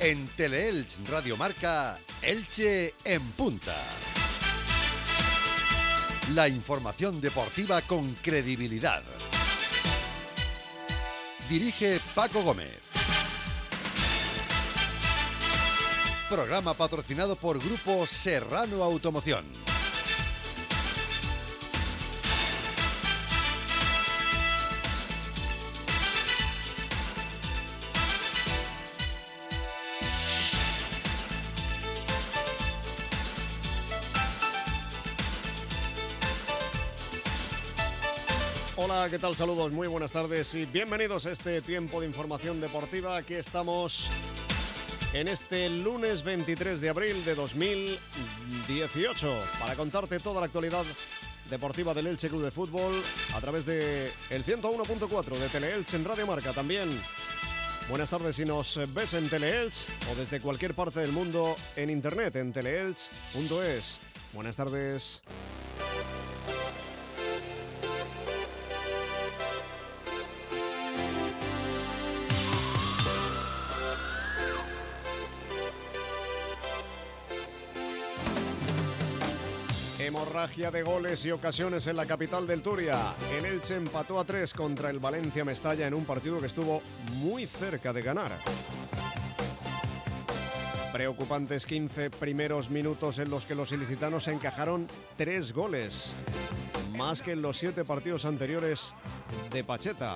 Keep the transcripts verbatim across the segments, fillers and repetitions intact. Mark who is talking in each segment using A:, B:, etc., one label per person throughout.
A: En Teleelch Radio Marca, Elche en punta. La información deportiva con credibilidad. Dirige Paco Gómez. Programa patrocinado por Grupo Serrano Automoción.
B: Hola, ¿qué tal? Saludos, muy buenas tardes y bienvenidos a este tiempo de información deportiva. Aquí estamos en este lunes veintitrés de abril de dos mil dieciocho para contarte toda la actualidad deportiva del Elche Club de Fútbol a través de el ciento uno punto cuatro de Teleelch en Radio Marca. También buenas tardes si nos ves en Teleelch o desde cualquier parte del mundo en internet en teleelch punto es. Buenas tardes. Hemorragia de goles y ocasiones en la capital del Turia. El Elche empató a tres contra el Valencia Mestalla en un partido que estuvo muy cerca de ganar. Preocupantes quince primeros minutos en los que los ilicitanos encajaron tres goles, más que en los siete partidos anteriores de Pacheta.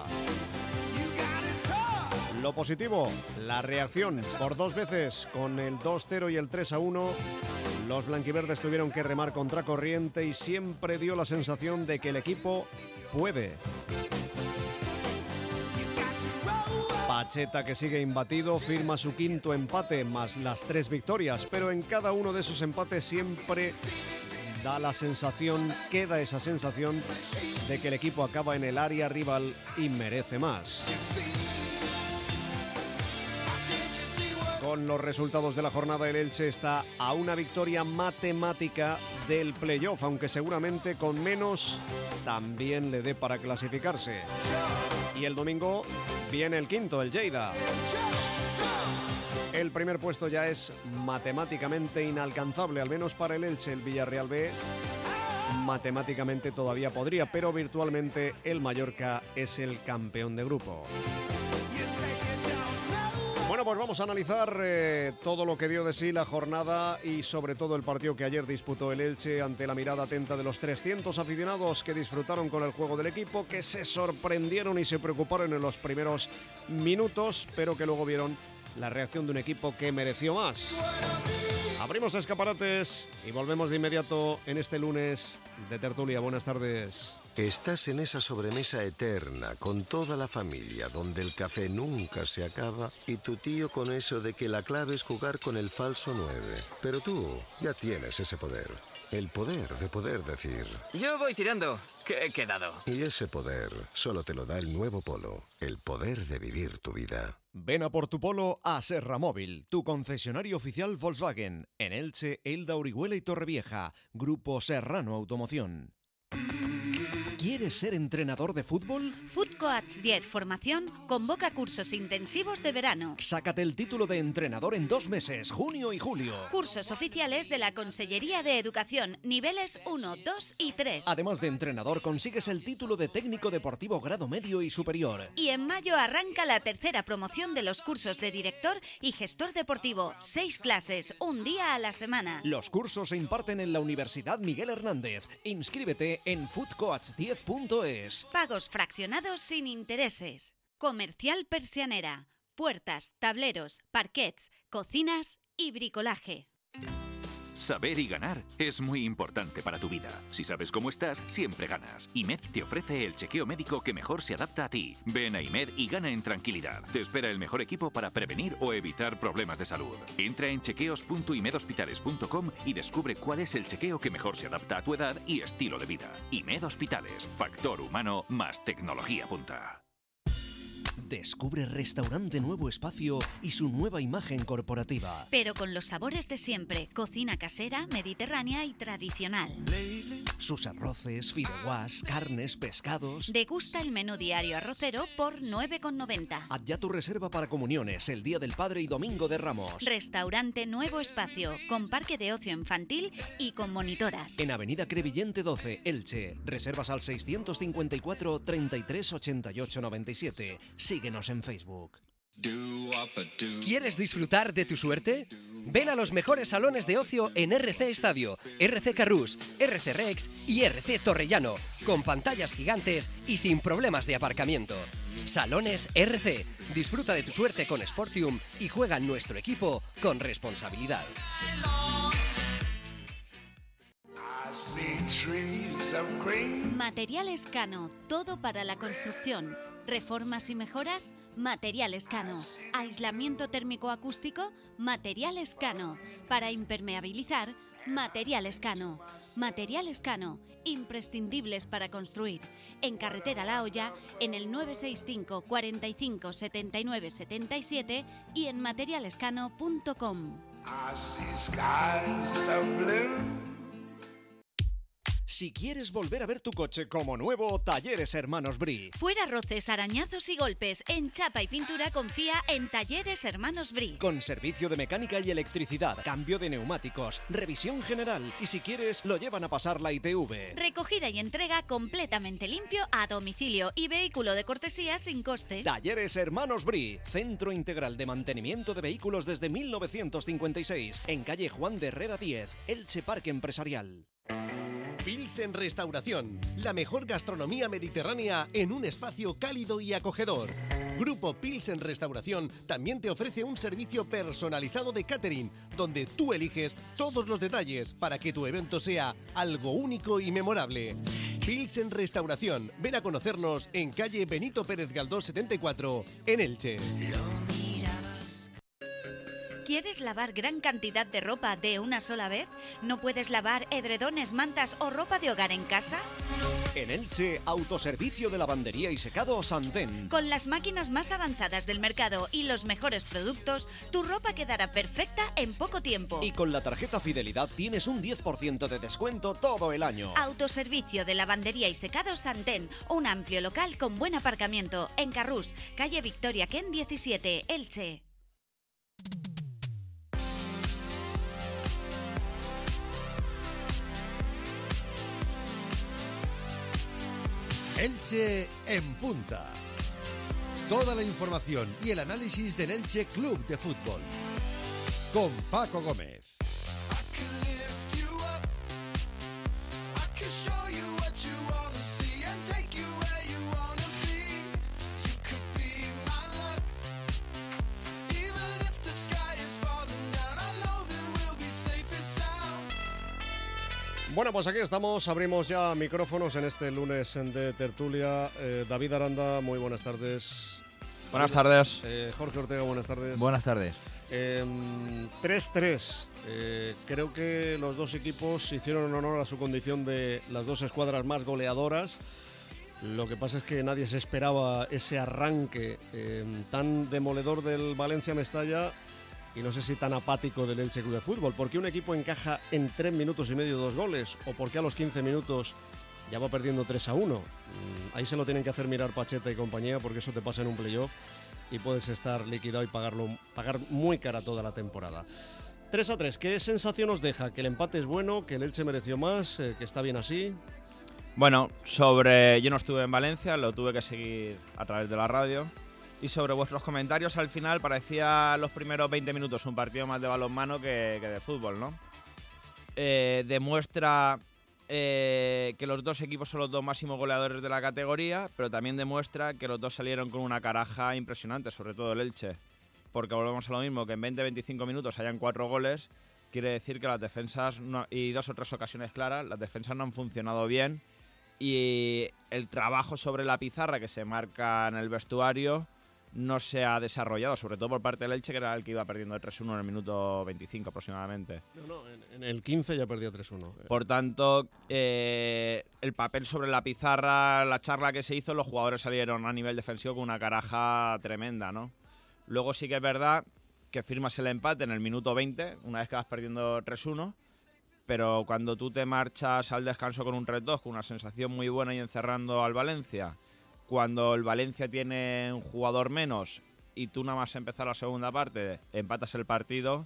B: Lo positivo, la reacción por dos veces con el dos cero y el tres a uno. Los blanquiverdes tuvieron que remar contra corriente y siempre dio la sensación de que el equipo puede. Pacheta, que sigue imbatido, firma su quinto empate más las tres victorias, pero en cada uno de esos empates siempre da la sensación, queda esa sensación de que el equipo acaba en el área rival y merece más. Con los resultados de la jornada, el Elche está a una victoria matemática del playoff, aunque seguramente con menos también le dé para clasificarse. Y el domingo viene el quinto, el Lleida. El primer puesto ya es matemáticamente inalcanzable, al menos para el Elche. El Villarreal B matemáticamente todavía podría, pero virtualmente el Mallorca es el campeón de grupo. Bueno, pues vamos a analizar eh, todo lo que dio de sí la jornada y sobre todo el partido que ayer disputó el Elche ante la mirada atenta de los trescientos aficionados que disfrutaron con el juego del equipo, que se sorprendieron y se preocuparon en los primeros minutos, pero que luego vieron la reacción de un equipo que mereció más. Abrimos escaparates y volvemos de inmediato en este lunes de tertulia. Buenas tardes.
C: Estás en esa sobremesa eterna con toda la familia donde el café nunca se acaba y tu tío con eso de que la clave es jugar con el falso nueve. Pero tú ya tienes ese poder. El poder de poder decir.
D: Yo voy tirando, que he quedado.
C: Y ese poder solo te lo da el nuevo Polo. El poder de vivir tu vida.
E: Ven a por tu Polo a Serra Móvil, tu concesionario oficial Volkswagen. En Elche, Elda, Orihuela y Torrevieja. Grupo Serrano Automoción. ¿Quieres ser entrenador de fútbol?
F: Footcoach diez Formación convoca cursos intensivos de verano.
E: Sácate el título de entrenador en dos meses, junio y julio.
F: Cursos oficiales de la Consellería de Educación, niveles uno, dos y tres.
E: Además de entrenador, consigues el título de técnico deportivo grado medio y superior.
F: Y en mayo arranca la tercera promoción de los cursos de director y gestor deportivo. Seis clases, un día a la semana.
E: Los cursos se imparten en la Universidad Miguel Hernández. Inscríbete en footcoach diez punto es.
F: Pagos fraccionados sin intereses. Comercial Persianera. Puertas, tableros, parquets, cocinas y bricolaje.
G: Saber y ganar es muy importante para tu vida. Si sabes cómo estás, siempre ganas. I M E D te ofrece el chequeo médico que mejor se adapta a ti. Ven a I M E D y gana en tranquilidad. Te espera el mejor equipo para prevenir o evitar problemas de salud. Entra en chequeos punto i med hospitales punto com y descubre cuál es el chequeo que mejor se adapta a tu edad y estilo de vida. I M E D Hospitales. Factor humano más tecnología punta.
E: Descubre Restaurante Nuevo Espacio y su nueva imagen corporativa.
F: Pero con los sabores de siempre, cocina casera, mediterránea y tradicional.
E: sus arroces, fideuás, carnes, pescados.
F: Degusta el menú diario arrocero por nueve con noventa.
E: Haz ya tu reserva para comuniones el Día del Padre y Domingo de Ramos.
F: Restaurante Nuevo Espacio, con parque de ocio infantil y con monitoras.
E: En Avenida Crevillente doce, Elche. Reservas al seiscientos cincuenta y cuatro, treinta y tres, ochenta y ocho, noventa y siete. Síguenos en Facebook.
H: ¿Quieres disfrutar de tu suerte? Ven a los mejores salones de ocio en R C Estadio, R C Carrús, R C Rex y R C Torrellano, con pantallas gigantes y sin problemas de aparcamiento. Salones R C. Disfruta de tu suerte con Sportium y juega en nuestro equipo con responsabilidad.
F: Materiales Cano, todo para la construcción. Reformas y mejoras, Materiales Cano. Aislamiento térmico acústico, Materiales Cano. Para impermeabilizar, Materiales Cano. Materiales Cano, imprescindibles para construir. En Carretera La Hoya, en el nueve seis cinco, cuarenta y cinco, setenta y nueve, setenta y siete y en materialescano punto com.
E: Si quieres volver a ver tu coche como nuevo, Talleres Hermanos Bri.
F: Fuera roces, arañazos y golpes. En chapa y pintura confía en Talleres Hermanos Bri.
E: Con servicio de mecánica y electricidad, cambio de neumáticos, revisión general y si quieres lo llevan a pasar la I T V.
F: Recogida y entrega completamente limpio a domicilio y vehículo de cortesía sin coste.
E: Talleres Hermanos Bri, centro integral de mantenimiento de vehículos desde mil novecientos cincuenta y seis, en calle Juan de Herrera diez, Elche Parque Empresarial.
I: Pilsen Restauración, la mejor gastronomía mediterránea en un espacio cálido y acogedor. Grupo Pilsen Restauración también te ofrece un servicio personalizado de catering, donde tú eliges todos los detalles para que tu evento sea algo único y memorable. Pilsen Restauración, ven a conocernos en calle Benito Pérez Galdós setenta y cuatro, en Elche.
F: ¿Quieres lavar gran cantidad de ropa de una sola vez? ¿No puedes lavar edredones, mantas o ropa de hogar en casa?
E: En Elche, autoservicio de lavandería y secado Santén.
F: Con las máquinas más avanzadas del mercado y los mejores productos, tu ropa quedará perfecta en poco tiempo.
E: Y con la tarjeta Fidelidad tienes un diez por ciento de descuento todo el año.
F: Autoservicio de lavandería y secado Santén, un amplio local con buen aparcamiento en Carrús, calle Victoria Ken diecisiete, Elche.
A: Elche en punta. Toda la información y el análisis del Elche Club de Fútbol. Con Paco Gómez.
B: Bueno, pues aquí estamos, abrimos ya micrófonos en este lunes de tertulia. Eh, David Aranda, muy buenas tardes.
J: Buenas tardes.
B: Eh, Jorge Ortega, buenas tardes.
J: Buenas tardes.
B: Eh, tres tres. Eh, creo que los dos equipos hicieron honor a su condición de las dos escuadras más goleadoras. Lo que pasa es que nadie se esperaba ese arranque eh, tan demoledor del Valencia-Mestalla. Y no sé si tan apático del Elche Club de Fútbol. ¿Por qué un equipo encaja en tres minutos y medio dos goles? ¿O por qué a los quince minutos ya va perdiendo tres a uno? Ahí se lo tienen que hacer mirar Pacheta y compañía, porque eso te pasa en un playoff y puedes estar liquidado y pagarlo, pagar muy cara toda la temporada. tres a tres, ¿qué sensación os deja? ¿Que el empate es bueno? ¿Que el Elche mereció más? ¿Que está bien así?
J: Bueno, sobre... Yo no estuve en Valencia, lo tuve que seguir a través de la radio. Y sobre vuestros comentarios, al final parecía los primeros veinte minutos un partido más de balonmano que, que de fútbol, ¿no? Eh, demuestra eh, que los dos equipos son los dos máximos goleadores de la categoría, pero también demuestra que los dos salieron con una caraja impresionante, sobre todo el Elche. Porque volvemos a lo mismo, que en veinte a veinticinco minutos hayan cuatro goles, quiere decir que las defensas, no, y dos o tres ocasiones claras, las defensas no han funcionado bien. Y el trabajo sobre la pizarra que se marca en el vestuario no se ha desarrollado, sobre todo por parte del Elche, que era el que iba perdiendo tres uno en el minuto veinticinco aproximadamente.
B: No, no, en, en el quince ya perdió tres uno.
J: Por tanto, eh, el papel sobre la pizarra, la charla que se hizo, los jugadores salieron a nivel defensivo con una caraja tremenda, ¿no? Luego sí que es verdad que firmas el empate en el minuto veinte, una vez que vas perdiendo tres uno, pero cuando tú te marchas al descanso con un tres dos, con una sensación muy buena y encerrando al Valencia, cuando el Valencia tiene un jugador menos y tú nada más empezar la segunda parte empatas el partido,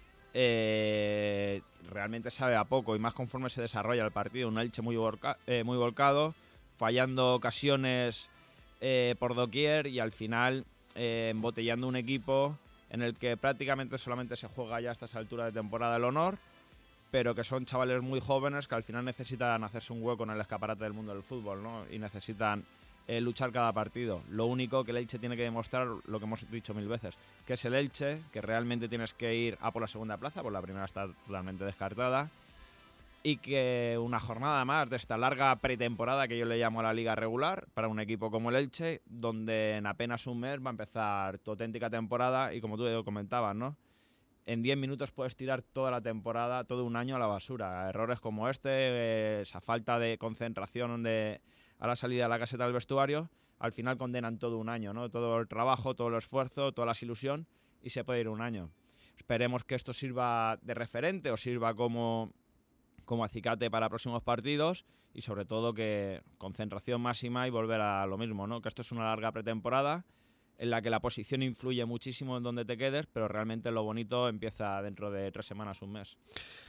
J: eh, realmente sabe a poco, y más conforme se desarrolla el partido. Un Elche muy, volca, eh, muy volcado, fallando ocasiones eh, por doquier, y al final eh, embotellando un equipo en el que prácticamente solamente se juega ya a estas alturas de temporada el honor, pero que son chavales muy jóvenes que al final necesitan hacerse un hueco en el escaparate del mundo del fútbol, ¿no? Y necesitan eh, luchar cada partido. Lo único que el Elche tiene que demostrar, lo que hemos dicho mil veces, que es el Elche, que realmente tienes que ir a por la segunda plaza, por la primera está totalmente descartada, y que una jornada más de esta larga pretemporada que yo le llamo a la liga regular, para un equipo como el Elche, donde en apenas un mes va a empezar tu auténtica temporada, y como tú comentabas, ¿no? En diez minutos puedes tirar toda la temporada, todo un año a la basura. Errores como este, eh, esa falta de concentración de, a la salida de la caseta del vestuario, al final condenan todo un año, ¿no? Todo el trabajo, todo el esfuerzo, toda la ilusión, y se puede ir un año. Esperemos que esto sirva de referente o sirva como, como acicate para próximos partidos, y sobre todo que concentración máxima y volver a lo mismo, ¿no? Que esto es una larga pretemporada en la que la posición influye muchísimo en donde te quedes, pero realmente lo bonito empieza dentro de tres semanas, un mes.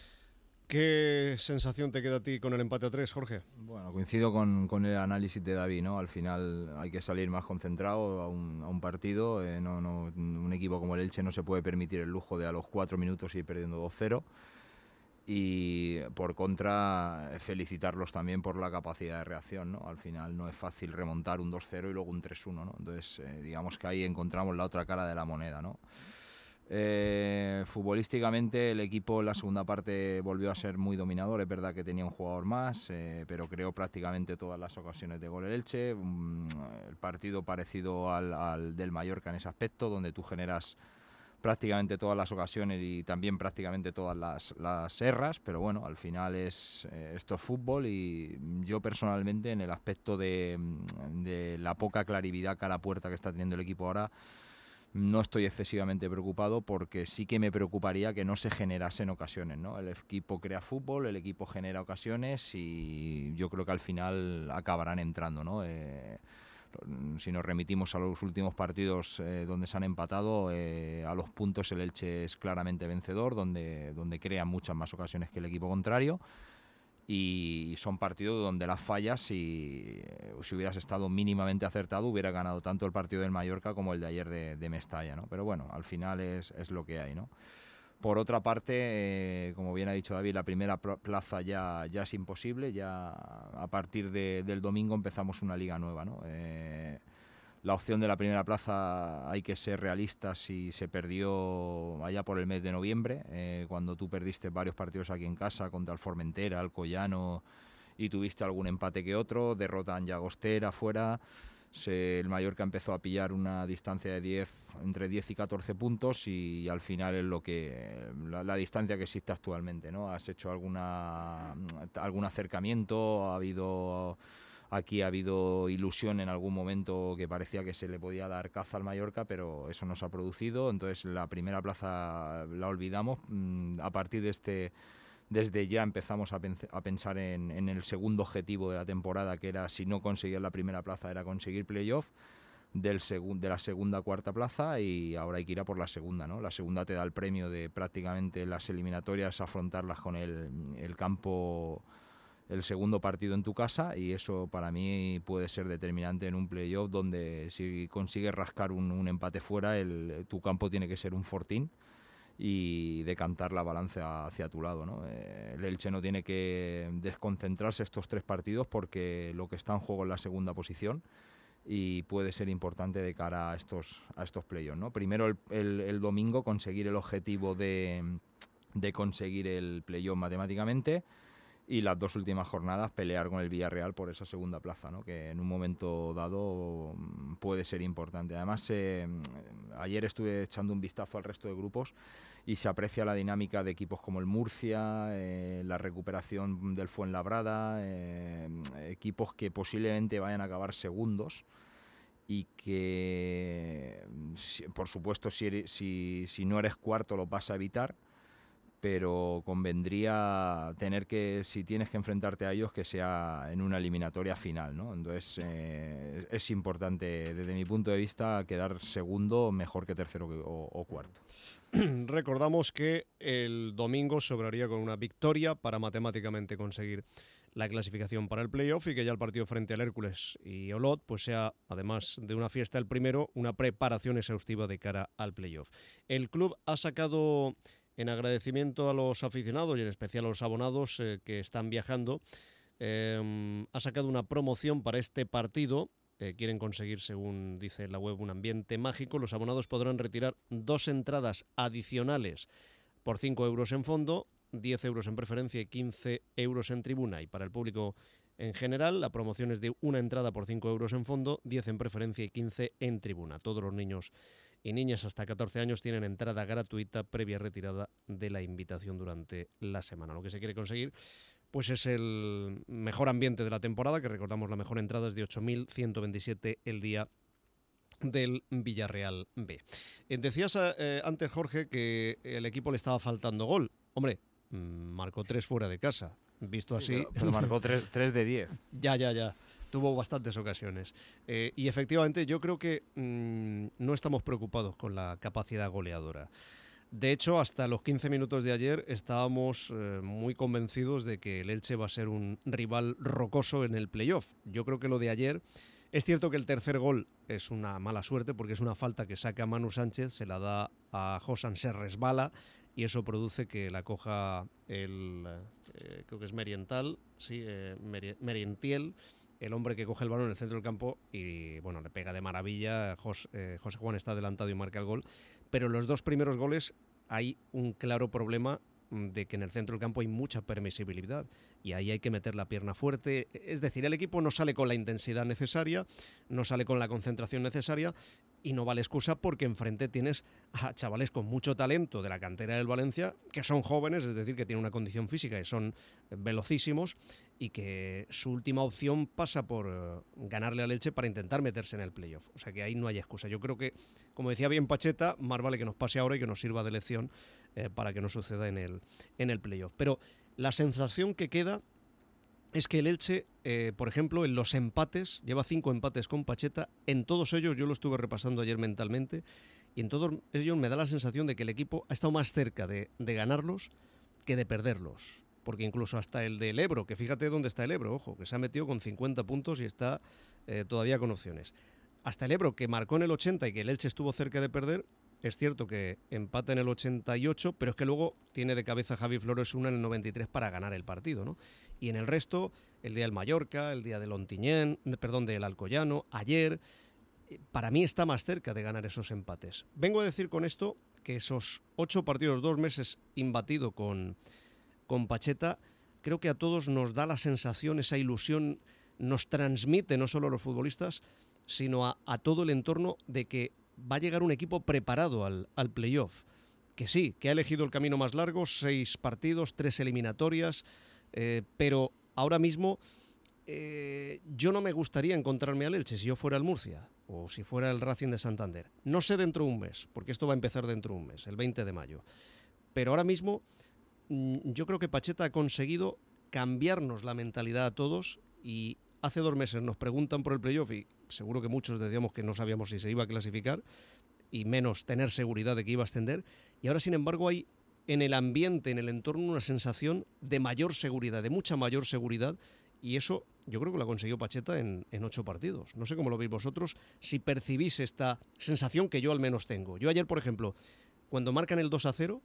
B: ¿Qué sensación te queda a ti con el empate a tres, Jorge?
K: Bueno, coincido con, con el análisis de David, ¿no? Al final hay que salir más concentrado a un, a un partido. Eh, no, no, un equipo como el Elche no se puede permitir el lujo de a los cuatro minutos ir perdiendo dos cero. Y por contra, felicitarlos también por la capacidad de reacción, ¿no? Al final no es fácil remontar un dos cero y luego un tres uno, ¿no? Entonces, eh, digamos que ahí encontramos la otra cara de la moneda, ¿no? Eh, futbolísticamente el equipo en la segunda parte volvió a ser muy dominador. Es verdad que tenía un jugador más, eh, pero creó prácticamente todas las ocasiones de gol el Elche. Um, el partido parecido al, al del Mallorca en ese aspecto, donde tú generas prácticamente todas las ocasiones y también prácticamente todas las, las erras, pero bueno, al final es eh, esto es fútbol, y yo personalmente en el aspecto de, de la poca claridad cara a puerta que está teniendo el equipo ahora, no estoy excesivamente preocupado, porque sí que me preocuparía que no se generasen ocasiones, ¿no? El equipo crea fútbol, el equipo genera ocasiones, y yo creo que al final acabarán entrando, ¿no? Eh, si nos remitimos a los últimos partidos eh, donde se han empatado, eh, a los puntos el Elche es claramente vencedor, donde, donde crea muchas más ocasiones que el equipo contrario, y son partidos donde las fallas, si, si hubieras estado mínimamente acertado, hubiera ganado tanto el partido del Mallorca como el de ayer de, de Mestalla, ¿no? Pero bueno, al final es, es lo que hay, ¿no? Por otra parte, eh, como bien ha dicho David, la primera plaza ya, ya es imposible. Ya a partir de, del domingo empezamos una liga nueva, ¿no? Eh, la opción de la primera plaza, hay que ser realistas, y se perdió allá por el mes de noviembre, eh, cuando tú perdiste varios partidos aquí en casa contra el Formentera, el Collano, y tuviste algún empate que otro, derrota en Llagostera fuera. Se, el Mallorca empezó a pillar una distancia de diez, entre diez y catorce puntos, y al final es lo que la, la distancia que existe actualmente, ¿no? Has hecho alguna algún acercamiento, ha habido aquí ha habido ilusión en algún momento que parecía que se le podía dar caza al Mallorca, pero eso no se ha producido. Entonces la primera plaza la olvidamos. A partir de este Desde ya empezamos a, pen- a pensar en, en el segundo objetivo de la temporada, que era, si no conseguir la primera plaza, era conseguir playoff del segun- de la segunda a cuarta plaza, y ahora hay que ir a por la segunda, ¿no? La segunda te da el premio de prácticamente las eliminatorias, afrontarlas con el, el campo, el segundo partido en tu casa, y eso para mí puede ser determinante en un playoff, donde si consigues rascar un, un empate fuera, el, tu campo tiene que ser un fortín y decantar la balanza hacia tu lado, ¿no? Eh, el Elche no tiene que desconcentrarse estos tres partidos, porque lo que está en juego es la segunda posición, y puede ser importante de cara a estos a estos playoffs, ¿no? Primero el, el, el domingo conseguir el objetivo de, de conseguir el playoff matemáticamente, y las dos últimas jornadas pelear con el Villarreal por esa segunda plaza, ¿no? Que en un momento dado puede ser importante. Además, eh, ayer estuve echando un vistazo al resto de grupos y se aprecia la dinámica de equipos como el Murcia, eh, la recuperación del Fuenlabrada, eh, equipos que posiblemente vayan a acabar segundos, y que, por supuesto, si, eres, si, si no eres cuarto lo vas a evitar, pero convendría tener que, si tienes que enfrentarte a ellos, que sea en una eliminatoria final, ¿no? Entonces eh, es importante, desde mi punto de vista, quedar segundo mejor que tercero o, o cuarto.
B: Recordamos que el domingo sobraría con una victoria para matemáticamente conseguir la clasificación para el playoff y que ya el partido frente al Hércules y Olot pues sea, además de una fiesta el primero, una preparación exhaustiva de cara al playoff. El club ha sacado, en agradecimiento a los aficionados y en especial a los abonados eh, que están viajando, eh, ha sacado una promoción para este partido. Eh, quieren conseguir, según dice la web, un ambiente mágico. Los abonados podrán retirar dos entradas adicionales por cinco euros en fondo, diez euros en preferencia y quince euros en tribuna. Y para el público en general, la promoción es de una entrada por cinco euros en fondo, diez en preferencia y quince en tribuna. Todos los niños y niñas hasta catorce años tienen entrada gratuita previa retirada de la invitación durante la semana. Lo que se quiere conseguir pues es el mejor ambiente de la temporada, que recordamos la mejor entrada es de ocho mil ciento veintisiete el día del Villarreal B. Eh, decías eh, antes, Jorge, que el equipo le estaba faltando gol. Hombre, mmm, marcó tres fuera de casa. Visto
K: sí,
B: así...
K: Pero, pero marcó tres de diez.
B: Ya, ya, ya. Tuvo bastantes ocasiones. Eh, y efectivamente yo creo que mmm, no estamos preocupados con la capacidad goleadora. De hecho, hasta los quince minutos de ayer estábamos eh, muy convencidos de que el Elche va a ser un rival rocoso en el playoff. Yo creo que lo de ayer... Es cierto que el tercer gol es una mala suerte porque es una falta que saca Manu Sánchez, se la da a Josan, se resbala y eso produce que la coja el, eh, creo que es Meriental, sí, eh, Merientiel, el hombre que coge el balón en el centro del campo y bueno, le pega de maravilla. Jos, eh, José Juan está adelantado y marca el gol, pero en los dos primeros goles hay un claro problema de que en el centro del campo hay mucha permisibilidad y ahí hay que meter la pierna fuerte. Es decir, el equipo no sale con la intensidad necesaria, no sale con la concentración necesaria y no vale excusa porque enfrente tienes a chavales con mucho talento de la cantera del Valencia, que son jóvenes, es decir, que tienen una condición física y son velocísimos y que su última opción pasa por uh, ganarle al Elche para intentar meterse en el playoff. O sea que ahí no hay excusa. Yo creo que, como decía bien Pacheta, más vale que nos pase ahora y que nos sirva de lección eh, para que no suceda en el, en el playoff. Pero la sensación que queda es que el Elche, eh, por ejemplo, en los empates, lleva cinco empates con Pacheta, en todos ellos, yo lo estuve repasando ayer mentalmente, y en todos ellos me da la sensación de que el equipo ha estado más cerca de, de ganarlos que de perderlos. Porque incluso hasta el del Ebro, que fíjate dónde está el Ebro, ojo, que se ha metido con cincuenta puntos y está eh, todavía con opciones. Hasta el Ebro, que marcó en el ochenta y que el Elche estuvo cerca de perder, es cierto que empata en el ochenta y ocho, pero es que luego tiene de cabeza Javi Flores una en el noventa y tres para ganar el partido, ¿no? Y en el resto, el día del Mallorca, el día del Ontinyent, perdón, del Alcoyano, ayer, para mí está más cerca de ganar esos empates. Vengo a decir con esto que esos ocho partidos, dos meses imbatido con... con Pacheta, creo que a todos nos da la sensación, esa ilusión nos transmite, no solo a los futbolistas, sino a, a todo el entorno de que va a llegar un equipo preparado al, al playoff. Que sí, que ha elegido el camino más largo, seis partidos, tres eliminatorias, eh, pero ahora mismo eh, yo no me gustaría encontrarme al Elche si yo fuera el Murcia o si fuera el Racing de Santander. No sé dentro de un mes, porque esto va a empezar dentro de un mes, el veinte de mayo. Pero ahora mismo yo creo que Pacheta ha conseguido cambiarnos la mentalidad a todos y hace dos meses nos preguntan por el playoff y seguro que muchos decíamos que no sabíamos si se iba a clasificar y menos tener seguridad de que iba a ascender y ahora sin embargo hay en el ambiente, en el entorno una sensación de mayor seguridad, de mucha mayor seguridad y eso yo creo que lo ha conseguido Pacheta en, en ocho partidos. No sé cómo lo veis vosotros, si percibís esta sensación que yo al menos tengo. Yo ayer, por ejemplo, cuando marcan el dos a cero,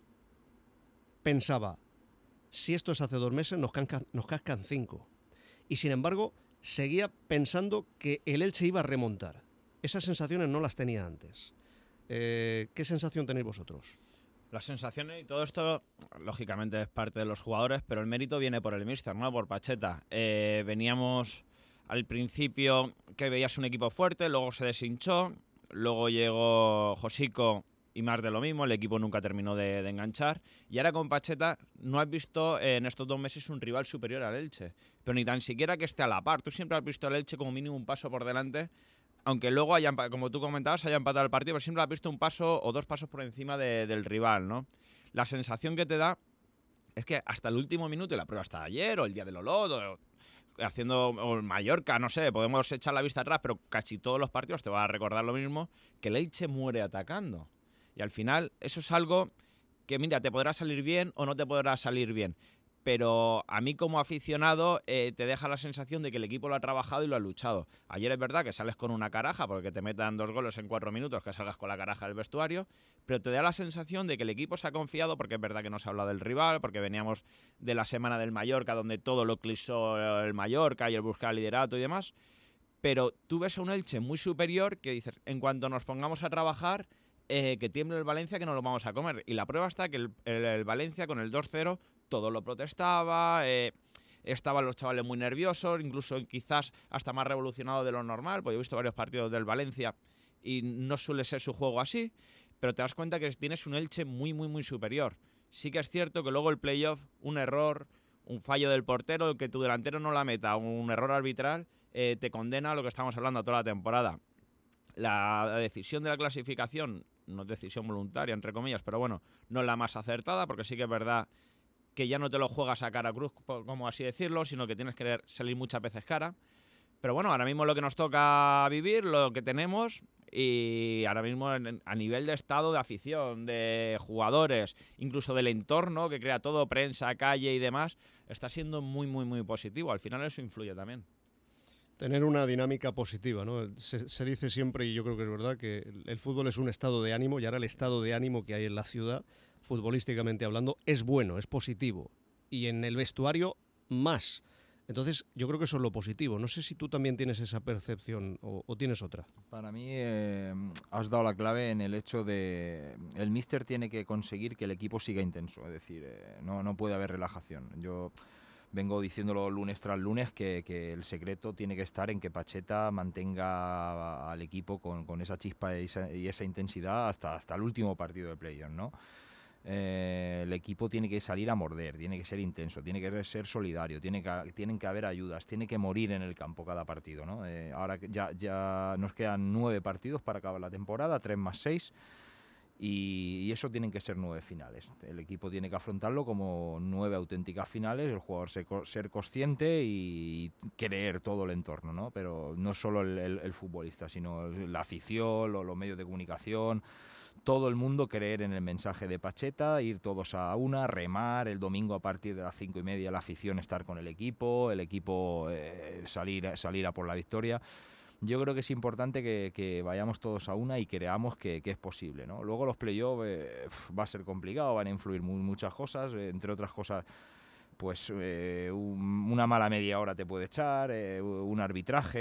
B: pensaba, si esto es hace dos meses, nos, canca, nos cascan cinco. Y sin embargo, seguía pensando que el Elche iba a remontar. Esas sensaciones no las tenía antes. Eh, ¿Qué sensación tenéis vosotros?
J: Las sensaciones y todo esto, lógicamente, es parte de los jugadores, pero el mérito viene por el míster, ¿no? Por Pacheta. Eh, veníamos al principio que veías un equipo fuerte, luego se deshinchó, luego llegó Josico y más de lo mismo, el equipo nunca terminó de, de enganchar. Y ahora con Pacheta no has visto eh, en estos dos meses un rival superior al Elche, pero ni tan siquiera que esté a la par. Tú siempre has visto al Elche como mínimo un paso por delante, aunque luego, haya, como tú comentabas, haya empatado el partido, pero siempre has visto un paso o dos pasos por encima de, del rival, ¿no? La sensación que te da es que hasta el último minuto, y la prueba hasta ayer, o el día del Olot, o haciendo o el Mallorca, no sé, podemos echar la vista atrás, pero casi todos los partidos te va a recordar lo mismo, que el Elche muere atacando. Y al final eso es algo que, mira, te podrá salir bien o no te podrá salir bien. Pero a mí como aficionado eh, te deja la sensación de que el equipo lo ha trabajado y lo ha luchado. Ayer es verdad que sales con una caraja porque te metan dos goles en cuatro minutos, que salgas con la caraja del vestuario, pero te da la sensación de que el equipo se ha confiado, porque es verdad que no se ha hablado del rival, porque veníamos de la semana del Mallorca donde todo lo eclipsó el Mallorca y el buscar liderato y demás, pero tú ves a un Elche muy superior que dices, en cuanto nos pongamos a trabajar, eh, que tiemble el Valencia, que no lo vamos a comer. Y la prueba está que el, el, el Valencia con el dos cero todo lo protestaba, eh, estaban los chavales muy nerviosos, incluso quizás hasta más revolucionado de lo normal, porque he visto varios partidos del Valencia y no suele ser su juego así, pero te das cuenta que tienes un Elche muy, muy, muy superior. Sí que es cierto que luego el playoff, un error, un fallo del portero, que tu delantero no la meta, un error arbitral, eh, te condena a lo que estamos hablando toda la temporada. La decisión de la clasificación, no es decisión voluntaria, entre comillas, pero bueno, no es la más acertada, porque sí que es verdad que ya no te lo juegas a cara cruz, como así decirlo, sino que tienes que salir muchas veces cara. Pero bueno, ahora mismo lo que nos toca vivir, lo que tenemos, y ahora mismo a nivel de estado de afición, de jugadores, incluso del entorno que crea todo, prensa, calle y demás, está siendo muy, muy, muy positivo. Al final eso influye también.
B: Tener una dinámica positiva, ¿no? Se, se dice siempre, y yo creo que es verdad, que el, el fútbol es un estado de ánimo, y ahora el estado de ánimo que hay en la ciudad, futbolísticamente hablando, es bueno, es positivo. Y en el vestuario, más. Entonces, yo creo que eso es lo positivo. No sé si tú también tienes esa percepción o, o tienes otra.
K: Para mí eh, has dado la clave en el hecho de... El míster tiene que conseguir que el equipo siga intenso. Es decir, eh, no, no puede haber relajación. Yo vengo diciéndolo lunes tras lunes que, que el secreto tiene que estar en que Pacheta mantenga al equipo con, con esa chispa y esa, y esa intensidad hasta, hasta el último partido de playoff, ¿no? Eh, el equipo tiene que salir a morder, tiene que ser intenso, tiene que ser solidario, tiene que, tienen que haber ayudas, tiene que morir en el campo cada partido, ¿no? Eh, ahora ya, ya nos quedan nueve partidos para acabar la temporada, tres más seis, y, y eso tienen que ser nueve finales. El equipo tiene que afrontarlo como nueve auténticas finales, el jugador ser, ser consciente y creer todo el entorno, ¿no? Pero no solo el, el, el futbolista, sino la afición, los, los medios de comunicación. Todo el mundo creer en el mensaje de Pacheta, ir todos a una, remar, el domingo a partir de las cinco y media la afición estar con el equipo, el equipo eh, salir, salir a por la victoria. Yo creo que es importante que, que vayamos todos a una y creamos que, que es posible, ¿no? Luego los playoffs eh, va a ser complicado, van a influir muy, muchas cosas, eh, entre otras cosas, pues eh, un, una mala media hora te puede echar, eh, un arbitraje,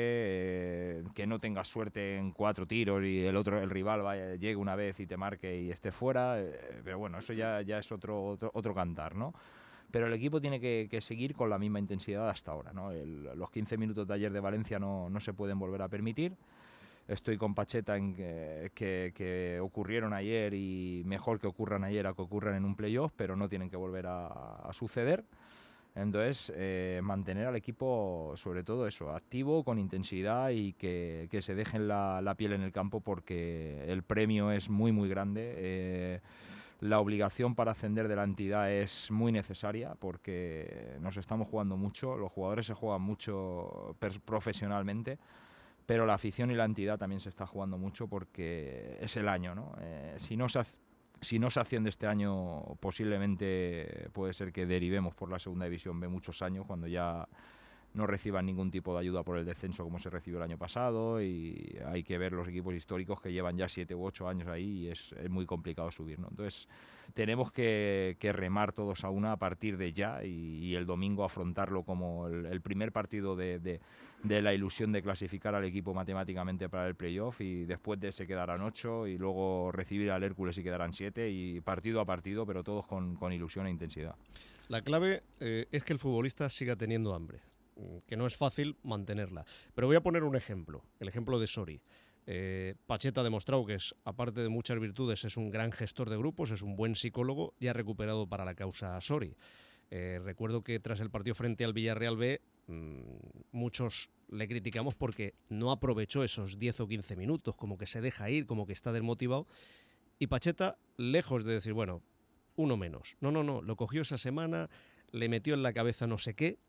K: eh, que no tengas suerte en cuatro tiros y el otro el rival vaya, llegue una vez y te marque y esté fuera, eh, pero bueno, eso ya, ya es otro, otro, otro cantar, ¿no? Pero el equipo tiene que, que seguir con la misma intensidad hasta ahora, ¿no? El, los quince minutos de ayer de Valencia no, no se pueden volver a permitir. Estoy con Pacheta en que, que, que ocurrieron ayer y mejor que ocurran ayer a que ocurran en un playoff, pero no tienen que volver a, a suceder. Entonces, eh, mantener al equipo, sobre todo eso, activo, con intensidad y que, que se dejen la, la piel en el campo porque el premio es muy, muy grande. Eh, la obligación para ascender de la entidad es muy necesaria porque nos estamos jugando mucho, los jugadores se juegan mucho profesionalmente, pero la afición y la entidad también se está jugando mucho porque es el año, ¿no? Eh, si no se hace, si no se asciende este año, posiblemente puede ser que derivemos por la segunda división B muchos años, cuando ya no reciban ningún tipo de ayuda por el descenso como se recibió el año pasado, y hay que ver los equipos históricos que llevan ya siete u ocho años ahí y es, es muy complicado subir, ¿no? Entonces tenemos que, que remar todos a una a partir de ya y, y el domingo afrontarlo como el, el primer partido de, de, de la ilusión de clasificar al equipo matemáticamente para el playoff, y después de ese quedarán ocho y luego recibir al Hércules y quedarán siete, y partido a partido, pero todos con, con ilusión e intensidad.
B: La clave eh, es que el futbolista siga teniendo hambre, que no es fácil mantenerla. Pero voy a poner un ejemplo, el ejemplo de Sori. Eh, Pacheta ha demostrado que, es, aparte de muchas virtudes, es un gran gestor de grupos, es un buen psicólogo y ha recuperado para la causa a Sori. Eh, recuerdo que tras el partido frente al Villarreal B, mmm, muchos le criticamos porque no aprovechó esos diez o quince minutos, como que se deja ir, como que está desmotivado. Y Pacheta, lejos de decir, bueno,
L: uno menos. No, no, no, lo cogió esa semana, le metió en la cabeza no sé qué,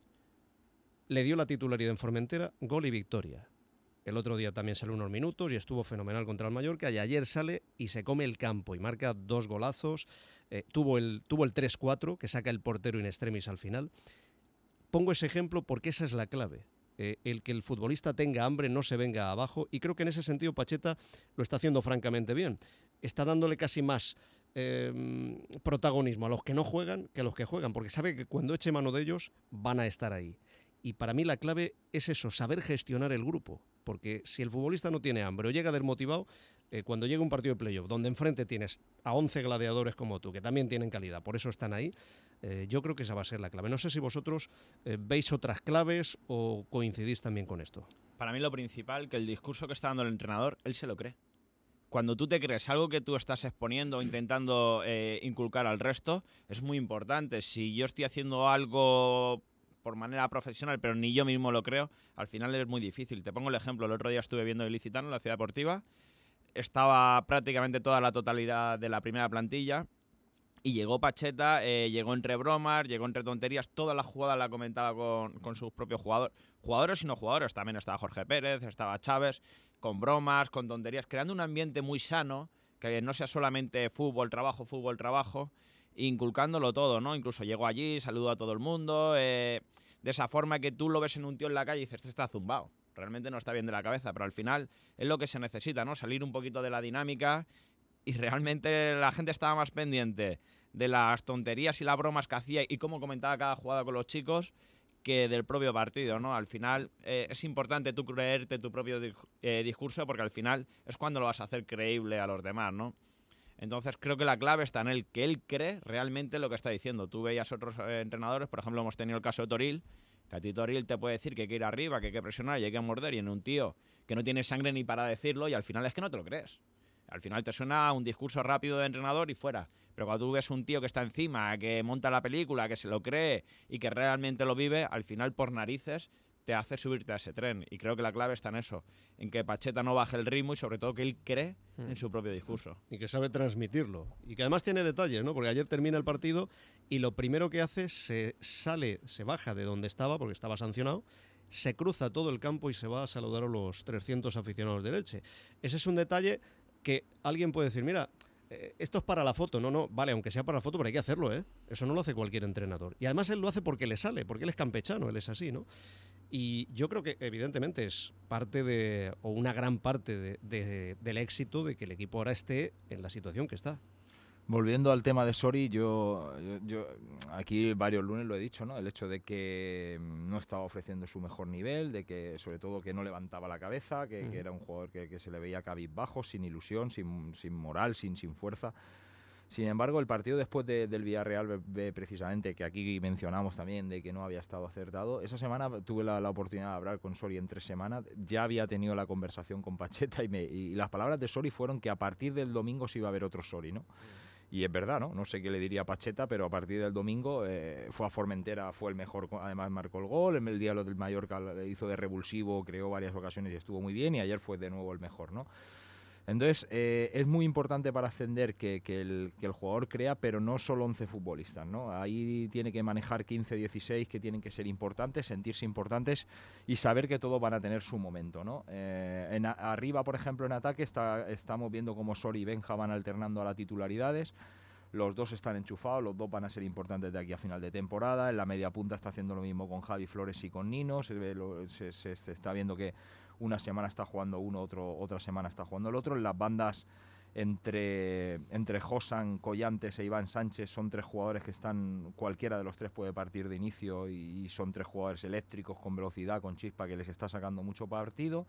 L: le dio la titularidad en Formentera, gol y victoria. El otro día también salió unos minutos y estuvo fenomenal contra el Mallorca, y ayer sale y se come el campo y marca dos golazos, eh, tuvo el, tuvo el tres cuatro que saca el portero in extremis al final. Pongo ese ejemplo porque esa es la clave. Eh, el que el futbolista tenga hambre, no se venga abajo, y creo que en ese sentido Pacheta lo está haciendo francamente bien. Está dándole casi más eh, protagonismo a los que no juegan que a los que juegan, porque sabe que cuando eche mano de ellos van a estar ahí. Y para mí la clave es eso, saber gestionar el grupo, porque si el futbolista no tiene hambre o llega desmotivado, eh, cuando llega un partido de playoff donde enfrente tienes a once gladiadores como tú, que también tienen calidad, por eso están ahí, eh, yo creo que esa va a ser la clave. No sé si vosotros eh, veis otras claves o coincidís también con esto.
J: Para mí lo principal, que el discurso que está dando el entrenador, él se lo cree. Cuando tú te crees algo que tú estás exponiendo o intentando eh, inculcar al resto, es muy importante. Si yo estoy haciendo algo por manera profesional, pero ni yo mismo lo creo, al final es muy difícil. Te pongo el ejemplo, el otro día estuve viendo el Ilicitano, la Ciudad Deportiva, estaba prácticamente toda la totalidad de la primera plantilla, y llegó Pacheta, eh, llegó entre bromas, llegó entre tonterías, toda la jugada la comentaba con, con sus propios jugadores, jugadores y no jugadores, también estaba Jorge Pérez, estaba Chávez, con bromas, con tonterías, creando un ambiente muy sano, que no sea solamente fútbol, trabajo, fútbol, trabajo, inculcándolo todo, ¿no? Incluso llegó allí, saludó a todo el mundo, eh, de esa forma que tú lo ves en un tío en la calle y dices, este está zumbado, realmente no está bien de la cabeza, pero al final es lo que se necesita, ¿no? Salir un poquito de la dinámica, y realmente la gente estaba más pendiente de las tonterías y las bromas que hacía y cómo comentaba cada jugada con los chicos que del propio partido, ¿no? Al final eh, es importante tú creerte tu propio eh, discurso, porque al final es cuando lo vas a hacer creíble a los demás, ¿no? Entonces creo que la clave está en el que él cree realmente lo que está diciendo. Tú veías otros eh, entrenadores, por ejemplo, hemos tenido el caso de Toril, que a ti Toril te puede decir que hay que ir arriba, que hay que presionar y hay que morder, y en un tío que no tiene sangre ni para decirlo, y al final es que no te lo crees. Al final te suena un discurso rápido de entrenador y fuera. Pero cuando tú ves un tío que está encima, que monta la película, que se lo cree y que realmente lo vive, al final por narices te hace subirte a ese tren. Y creo que la clave está en eso, en que Pacheta no baje el ritmo y sobre todo que él cree mm. en su propio discurso.
L: Y que sabe transmitirlo. Y que además tiene detalles, ¿no? Porque ayer termina el partido y lo primero que hace, se sale, se baja de donde estaba, porque estaba sancionado, se cruza todo el campo y se va a saludar a los trescientos aficionados del Elche. Ese es un detalle que alguien puede decir, mira, eh, esto es para la foto. No, no, vale, aunque sea para la foto, pero hay que hacerlo, ¿eh? Eso no lo hace cualquier entrenador. Y además él lo hace porque le sale, porque él es campechano, él es así, ¿no? Y yo creo que evidentemente es parte de, o una gran parte de, de, del éxito de que el equipo ahora esté en la situación que está.
K: Volviendo al tema de Sori, yo, yo, yo aquí varios lunes lo he dicho, ¿no? El hecho de que no estaba ofreciendo su mejor nivel, de que sobre todo que no levantaba la cabeza, que, mm. que era un jugador que, que se le veía cabizbajo, sin ilusión, sin, sin moral, sin, sin fuerza. Sin embargo, el partido después de, del Villarreal B, precisamente, que aquí mencionamos también de que no había estado acertado, esa semana tuve la, la oportunidad de hablar con Sori en tres semanas, ya había tenido la conversación con Pacheta y, me, y las palabras de Sori fueron que a partir del domingo se iba a ver otro Sori, ¿no? Mm. Y es verdad, ¿no? No sé qué le diría Pacheta, pero a partir del domingo eh, fue a Formentera, fue el mejor, además marcó el gol, en el día del Mallorca le hizo de revulsivo, creó varias ocasiones y estuvo muy bien, y ayer fue de nuevo el mejor, ¿no? Entonces, eh, es muy importante para ascender que, que, el, que el jugador crea, pero no solo once futbolistas, ¿no? Ahí tiene que manejar quince, dieciséis que tienen que ser importantes, sentirse importantes y saber que todos van a tener su momento, ¿no? Eh, en a, arriba, por ejemplo, en ataque está, estamos viendo cómo Sori y Benja van alternando a las titularidades. Los dos están enchufados, los dos van a ser importantes de aquí a final de temporada. En la media punta está haciendo lo mismo con Javi Flores y con Nino. Se, ve lo, se, se, se está viendo que una semana está jugando uno, otro, otra semana está jugando el otro. En las bandas entre, entre Josan, Collantes e Iván Sánchez son tres jugadores que están, cualquiera de los tres puede partir de inicio y, y son tres jugadores eléctricos, con velocidad, con chispa, que les está sacando mucho partido.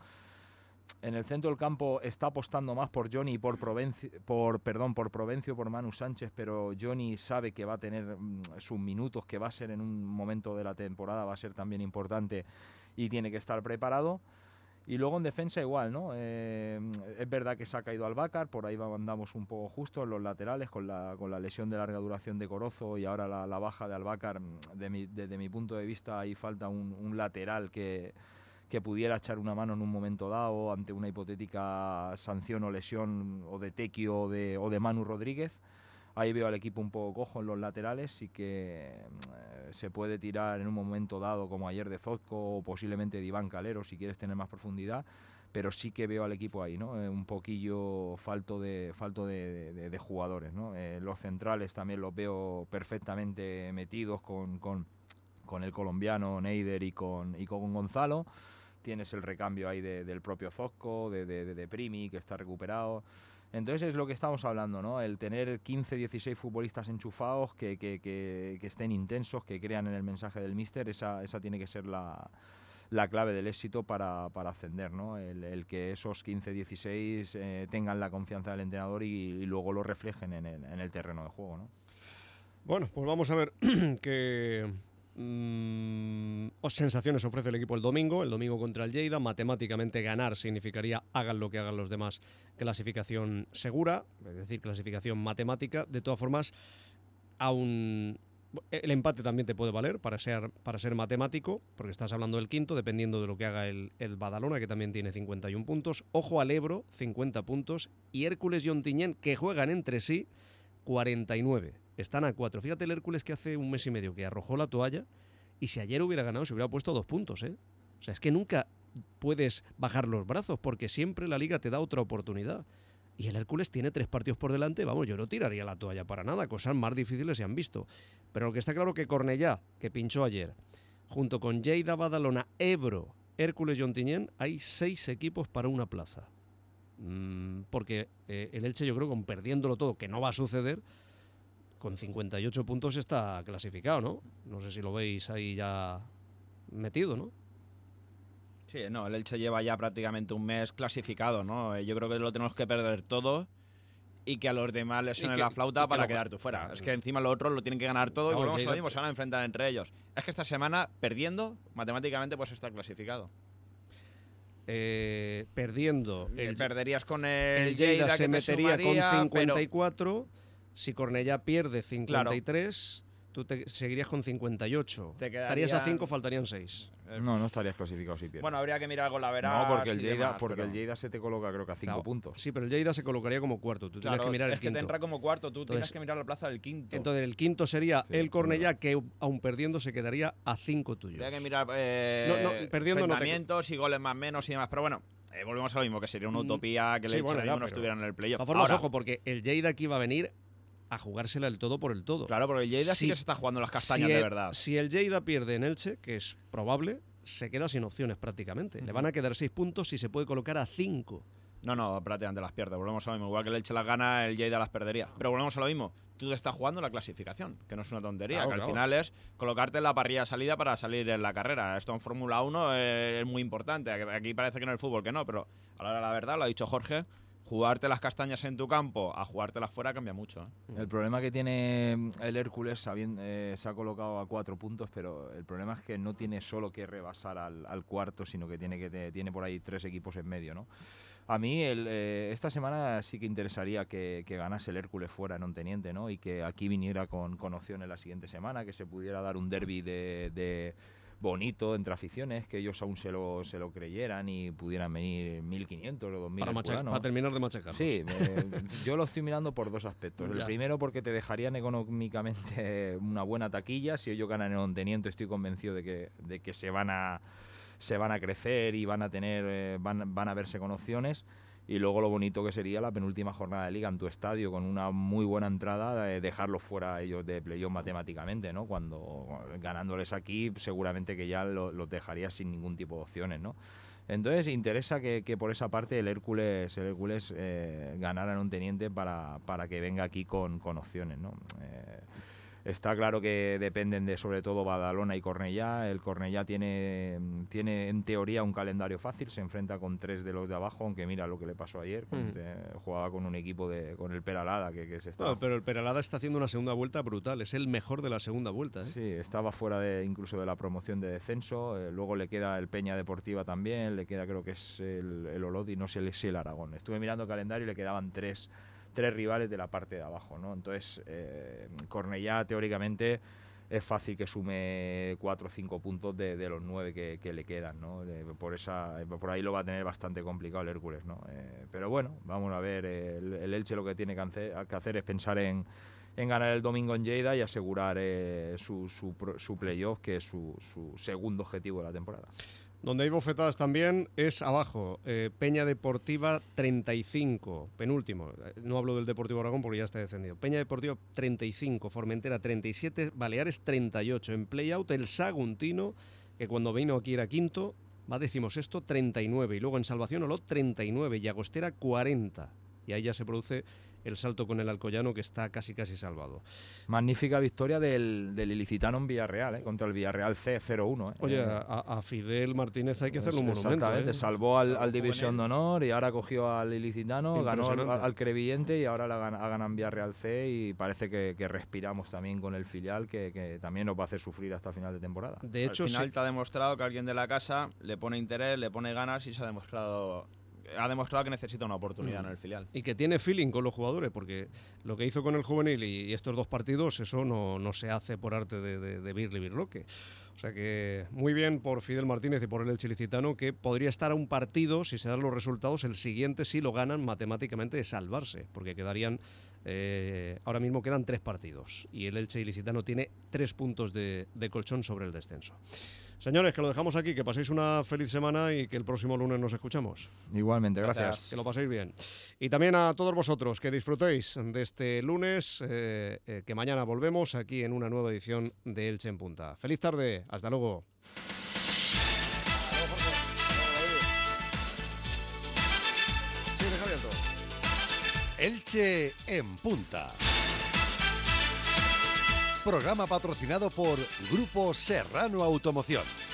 K: En el centro del campo está apostando más por Johnny y por Provencio, por, perdón, por Provencio, por Manu Sánchez, pero Johnny sabe que va a tener mm, sus minutos, que va a ser en un momento de la temporada, va a ser también importante y tiene que estar preparado. Y luego en defensa igual, ¿no? Eh, es verdad que se ha caído Albácar, por ahí andamos un poco justo en los laterales con la, con la lesión de larga duración de Corozo y ahora la, la baja de Albácar. De mi, desde mi punto de vista ahí falta un, un lateral que, que pudiera echar una mano en un momento dado ante una hipotética sanción o lesión o de Tequio o de, o de Manu Rodríguez. Ahí veo al equipo un poco cojo en los laterales, sí que eh, se puede tirar en un momento dado, como ayer de Zotko o posiblemente de Iván Calero, si quieres tener más profundidad, pero sí que veo al equipo ahí, ¿no? Eh, un poquillo falto de falto de, de, de jugadores, ¿no? Eh, los centrales también los veo perfectamente metidos con, con, con el colombiano Neider y con, y con Gonzalo. Tienes el recambio ahí de, del propio Zotko, de, de, de Primi, que está recuperado. Entonces es lo que estamos hablando, ¿no? El tener quince, dieciséis futbolistas enchufados que, que, que, que estén intensos, que crean en el mensaje del míster, esa, esa tiene que ser la, la clave del éxito para, para ascender, ¿no? El, el que esos quince, dieciséis eh, tengan la confianza del entrenador y, y luego lo reflejen en el, en el terreno de juego, ¿no?
B: Bueno, pues vamos a ver qué mmm, sensaciones ofrece el equipo el domingo. El domingo contra el Lleida, matemáticamente ganar significaría hagan lo que hagan los demás, clasificación segura, es decir, clasificación matemática. De todas formas, aún el empate también te puede valer para ser, para ser matemático, porque estás hablando del quinto, dependiendo de lo que haga el, el Badalona, que también tiene cincuenta y un puntos. Ojo al Ebro, cincuenta puntos, y Hércules y Ontinyent, que juegan entre sí, cuarenta y nueve. Están a cuatro. Fíjate el Hércules que hace un mes y medio que arrojó la toalla, y si ayer hubiera ganado se hubiera puesto dos puntos, ¿eh? O sea, es que nunca puedes bajar los brazos, porque siempre la Liga te da otra oportunidad. Y el Hércules tiene tres partidos por delante, vamos, yo no tiraría la toalla para nada, cosas más difíciles se han visto. Pero lo que está claro que Cornellá, que pinchó ayer, junto con Lleida, Badalona, Ebro, Hércules y Ontinyent, hay seis equipos para una plaza. Mm, porque eh, el Elche, yo creo, con perdiéndolo todo, que no va a suceder, con cincuenta y ocho puntos está clasificado, ¿no? No sé si lo veis ahí ya metido, ¿no?
J: Sí, no, el Elche lleva ya prácticamente un mes clasificado, ¿no? Yo creo que lo tenemos que perder todo y que a los demás les suene
B: que,
J: la flauta para
B: lo,
J: quedar tú fuera.
B: Claro,
J: es que encima los otros lo tienen que ganar todo, no, y volvemos a lo mismo, se van a enfrentar entre ellos. Es que esta semana, perdiendo, matemáticamente pues está clasificado.
B: Eh, perdiendo...
J: El, perderías con el,
B: el Lleida,
J: Lleida
B: se
J: que
B: metería
J: sumaría,
B: con cincuenta y
J: pero...
B: cuatro, si Cornellá pierde cincuenta y tres... Claro. Tú te seguirías con cincuenta y ocho.
J: Te quedaría...
B: Estarías a cinco, faltarían seis.
K: No, no estarías clasificado si pierdes.
J: Bueno, habría que mirar con la verás.
K: No, porque el Lleida,
J: demás,
K: porque
J: pero...
K: el Lleida se te coloca creo que a cinco
B: claro,
K: puntos.
B: Sí, pero el Lleida se colocaría como cuarto. Tú
J: claro,
B: tienes que mirar el
J: es
B: quinto.
J: Es que te entra como cuarto, tú
B: entonces,
J: tienes que mirar la plaza del quinto.
B: Entonces el quinto sería
K: sí,
B: el Cornellá, que aún perdiendo se quedaría a cinco tuyos.
J: Habría que mirar eh,
B: no, no, perdiendo
J: enfrentamientos
B: no te...
J: y goles más menos y demás. Pero bueno, eh, volvemos a lo mismo, que sería una utopía que el
B: sí,
J: Elche
B: bueno, ya,
J: no estuviera en el playoff.
B: De todas formas, ojo, porque el Lleida aquí va a venir a jugársela el todo por el todo.
J: Claro, porque el Lleida
B: si,
J: sí que se está jugando las castañas
B: si el,
J: de verdad.
B: Si el Lleida pierde en Elche, que es probable, se queda sin opciones prácticamente. Uh-huh. Le van a quedar seis puntos y se puede colocar a cinco.
J: No, no, prácticamente las pierde. Volvemos a lo mismo. Igual que el Elche las gana, el Lleida las perdería. Pero volvemos a lo mismo. Tú te estás jugando la clasificación, que no es una tontería.
B: Claro,
J: que
B: claro.
J: al final es colocarte en la parrilla de salida para salir en la carrera. Esto en Fórmula uno es muy importante. Aquí parece que en el fútbol que no, pero a la hora de la verdad, lo ha dicho Jorge, jugarte las castañas en tu campo a jugártelas fuera cambia mucho, ¿eh?
K: El problema que tiene el Hércules, eh, se ha colocado a cuatro puntos, pero el problema es que no tiene solo que rebasar al, al cuarto, sino que tiene que te, tiene por ahí tres equipos en medio, ¿no? A mí el, eh, esta semana sí que interesaría que, que ganase el Hércules fuera en Onteniente, ¿no? Y que aquí viniera con, con opciones la siguiente semana, que se pudiera dar un derbi de... de bonito entre aficiones, que ellos aún se lo, se lo creyeran y pudieran venir mil quinientos o dos mil.
B: Para, macha- para terminar de machacarlos.
K: Sí, eh, yo lo estoy mirando por dos aspectos. El
B: ya.
K: primero, porque te dejarían económicamente una buena taquilla. Si ellos ganan en Onteniente, estoy convencido de que, de que se van a se van a crecer y van a tener eh, van, van a verse con opciones. Y luego lo bonito que sería la penúltima jornada de Liga en tu estadio, con una muy buena entrada, de dejarlos fuera ellos de playoff matemáticamente, ¿no? Cuando ganándoles aquí, seguramente que ya los lo dejarías sin ningún tipo de opciones, ¿no? Entonces interesa que, que por esa parte el Hércules, el Hércules eh, ganara en un teniente para, para que venga aquí con, con opciones, ¿no? Eh, Está claro que dependen de sobre todo Badalona y Cornellá. El Cornellá tiene, tiene en teoría un calendario fácil, se enfrenta con tres de los de abajo, aunque mira lo que le pasó ayer, mm. eh, jugaba con un equipo de con el Peralada que, que se estaba...
B: No, pero el Peralada está haciendo una segunda vuelta brutal, es el mejor de la segunda vuelta, ¿eh?
K: Sí, estaba fuera de incluso de la promoción de descenso, eh, luego le queda el Peña Deportiva también, le queda creo que es el, el Olot y no sé si el Aragón. Estuve mirando el calendario y le quedaban tres... tres rivales de la parte de abajo, ¿no? Entonces, eh, Cornellá teóricamente es fácil que sume cuatro o cinco puntos de, de los nueve que, que le quedan, ¿no? Eh, por esa, por ahí lo va a tener bastante complicado el Hércules, ¿no? Eh, pero bueno, vamos a ver, el, el Elche lo que tiene que hacer, que hacer es pensar en, en ganar el domingo en Lleida y asegurar eh, su, su, su playoff, que es su, su segundo objetivo de la temporada.
L: Donde hay bofetadas también es abajo, eh, Peña Deportiva treinta y cinco, penúltimo, no hablo del Deportivo Aragón porque ya está descendido. Peña Deportiva treinta y cinco, Formentera treinta y siete, Baleares treinta y ocho. En play-out el Saguntino, que cuando vino aquí era quinto, va decimosexto, treinta y nueve. Y luego en Salvación Olot treinta y nueve, y Agostera cuarenta. Y ahí ya se produce el salto con el Alcoyano, que está casi casi salvado.
K: Magnífica victoria del, del ilicitano en Villarreal, ¿eh? Contra el Villarreal C cero uno. ¿eh?
L: Oye, a, a Fidel Martínez hay que hacerle un monumento.
K: Exactamente,
L: ¿eh?
K: salvó al, al División de Honor y ahora cogió al ilicitano, ganó al, al Crevillente y ahora la gana, ha ganado en Villarreal C, y parece que, que respiramos también con el filial, que, que también nos va a hacer sufrir hasta final de temporada.
J: De hecho, al final sí, te ha demostrado que alguien de la casa le pone interés, le pone ganas y se ha demostrado... ha demostrado que necesita una oportunidad mm. en el filial.
L: Y que tiene feeling con los jugadores, porque lo que hizo con el juvenil y, y estos dos partidos, eso no, no se hace por arte de, de, de Birli Birloque. O sea que muy bien por Fidel Martínez y por el Elche ilicitano, que podría estar a un partido, si se dan los resultados, el siguiente, si lo ganan matemáticamente, de salvarse, porque quedarían, eh, ahora mismo quedan tres partidos, y el Elche ilicitano tiene tres puntos de, de colchón sobre el descenso. Señores, que lo dejamos aquí, que paséis una feliz semana y que el próximo lunes nos escuchamos.
K: Igualmente, gracias. gracias.
L: Que lo paséis bien. Y también a todos vosotros, que disfrutéis de este lunes, eh, eh, que mañana volvemos aquí en una nueva edición de Elche en Punta. Feliz tarde, hasta luego.
A: Elche en Punta. Programa patrocinado por Grupo Serrano Automoción.